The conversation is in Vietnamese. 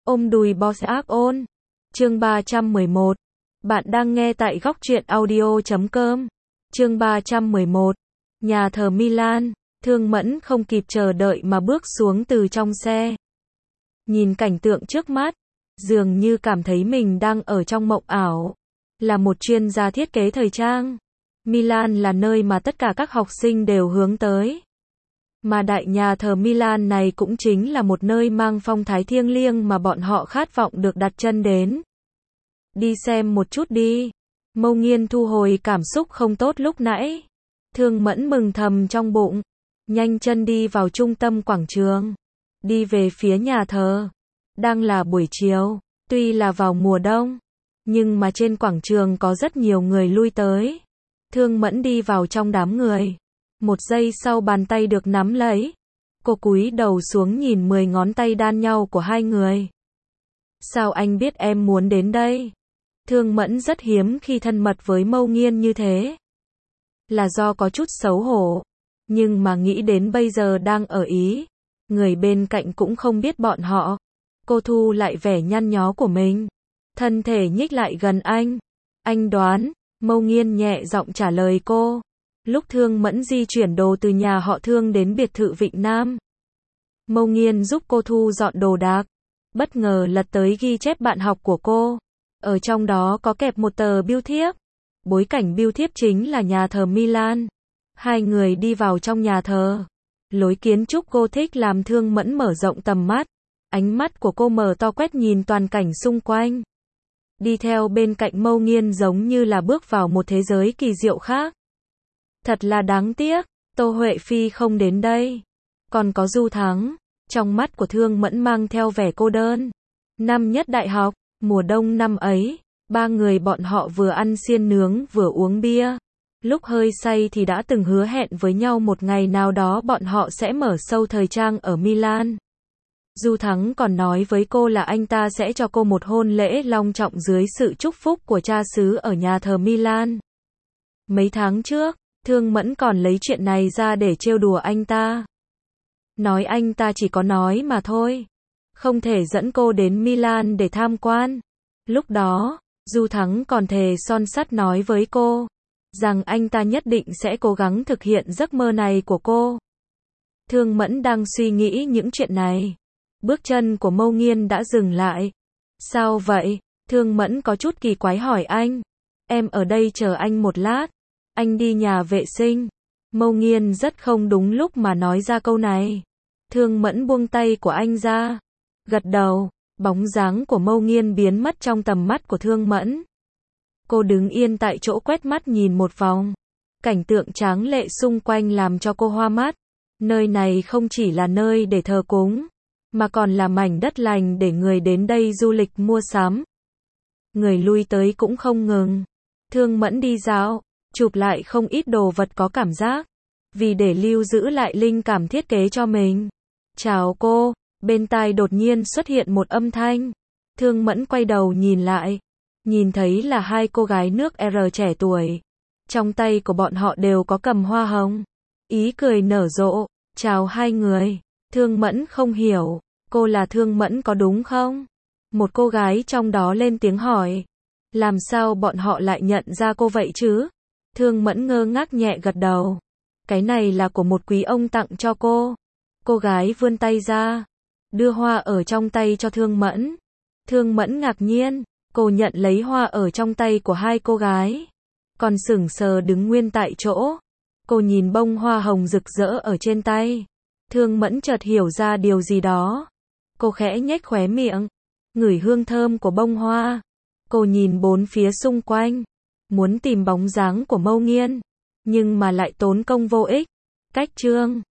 Ôm đùi boss ác ôn. Chương 311. Bạn đang nghe tại góc truyện audio.com. Chương 311. Nhà thờ Milan. Thương Mẫn không kịp chờ đợi mà bước xuống từ trong xe. Nhìn cảnh tượng trước mắt, dường như cảm thấy mình đang ở trong mộng ảo. Là một chuyên gia thiết kế thời trang, Milan là nơi mà tất cả các học sinh đều hướng tới. Mà đại nhà thờ Milan này cũng chính là một nơi mang phong thái thiêng liêng mà bọn họ khát vọng được đặt chân đến. Đi xem một chút đi. Mâu Nghiên thu hồi cảm xúc không tốt lúc nãy. Thương Mẫn mừng thầm trong bụng, nhanh chân đi vào trung tâm quảng trường, đi về phía nhà thờ. Đang là buổi chiều, tuy là vào mùa đông, nhưng mà trên quảng trường có rất nhiều người lui tới. Thương Mẫn đi vào trong đám người. Một giây sau bàn tay được nắm lấy. Cô cúi đầu xuống nhìn 10 ngón tay đan nhau của hai người. Sao anh biết em muốn đến đây? Thương Mẫn rất hiếm khi thân mật với Mâu Nghiên như thế. Là do có chút xấu hổ. Nhưng mà nghĩ đến bây giờ đang ở Ý, người bên cạnh cũng không biết bọn họ. Cô thu lại vẻ nhăn nhó của mình. Thân thể nhích lại gần anh. Anh đoán. Mâu Nghiên nhẹ giọng trả lời cô. Lúc Thương Mẫn di chuyển đồ từ nhà họ Thương đến biệt thự Vịnh Nam, Mâu Nghiên giúp cô thu dọn đồ đạc. Bất ngờ lật tới ghi chép bạn học của cô. Ở trong đó có kẹp một tờ bưu thiếp. Bối cảnh bưu thiếp chính là nhà thờ Milan. Hai người đi vào trong nhà thờ. Lối kiến trúc Gothic làm Thương Mẫn mở rộng tầm mắt. Ánh mắt của cô mở to quét nhìn toàn cảnh xung quanh. Đi theo bên cạnh Mâu Nghiên giống như là bước vào một thế giới kỳ diệu khác. Thật là đáng tiếc, Tô Huệ Phi không đến đây. Còn có Du Thắng. Trong mắt của Thương Mẫn mang theo vẻ cô đơn. Năm nhất đại học, mùa đông năm ấy, ba người bọn họ vừa ăn xiên nướng vừa uống bia. Lúc hơi say thì đã từng hứa hẹn với nhau một ngày nào đó bọn họ sẽ mở show thời trang ở Milan. Du Thắng còn nói với cô là anh ta sẽ cho cô một hôn lễ long trọng dưới sự chúc phúc của cha xứ ở nhà thờ Milan. Mấy tháng trước, Thương Mẫn còn lấy chuyện này ra để trêu đùa anh ta. Nói anh ta chỉ có nói mà thôi. Không thể dẫn cô đến Milan để tham quan. Lúc đó, Du Thắng còn thề son sắt nói với cô rằng anh ta nhất định sẽ cố gắng thực hiện giấc mơ này của cô. Thương Mẫn đang suy nghĩ những chuyện này. Bước chân của Mâu Nghiên đã dừng lại. Sao vậy? Thương Mẫn có chút kỳ quái hỏi anh. Em ở đây chờ anh một lát. Anh đi nhà vệ sinh. Mâu Nghiên rất không đúng lúc mà nói ra câu này. Thương Mẫn buông tay của anh ra. Gật đầu. Bóng dáng của Mâu Nghiên biến mất trong tầm mắt của Thương Mẫn. Cô đứng yên tại chỗ quét mắt nhìn một vòng. Cảnh tượng tráng lệ xung quanh làm cho cô hoa mắt. Nơi này không chỉ là nơi để thờ cúng, mà còn là mảnh đất lành để người đến đây du lịch mua sắm. Người lui tới cũng không ngừng. Thương Mẫn đi dạo, chụp lại không ít đồ vật có cảm giác. Vì để lưu giữ lại linh cảm thiết kế cho mình. Chào cô, bên tai đột nhiên xuất hiện một âm thanh. Thương Mẫn quay đầu nhìn lại. Nhìn thấy là hai cô gái nước R trẻ tuổi. Trong tay của bọn họ đều có cầm hoa hồng. Ý cười nở rộ, chào hai người. Thương Mẫn không hiểu, cô là Thương Mẫn có đúng không? Một cô gái trong đó lên tiếng hỏi. Làm sao bọn họ lại nhận ra cô vậy chứ? Thương Mẫn ngơ ngác nhẹ gật đầu. Cái này là của một quý ông tặng cho cô. Cô gái vươn tay ra, đưa hoa ở trong tay cho Thương Mẫn. Thương Mẫn ngạc nhiên, cô nhận lấy hoa ở trong tay của hai cô gái. Còn sững sờ đứng nguyên tại chỗ. Cô nhìn bông hoa hồng rực rỡ ở trên tay. Thương Mẫn chợt hiểu ra điều gì đó. Cô khẽ nhếch khóe miệng, ngửi hương thơm của bông hoa. Cô nhìn bốn phía xung quanh, muốn tìm bóng dáng của Mâu Nghiên, nhưng mà lại tốn công vô ích. Cách chương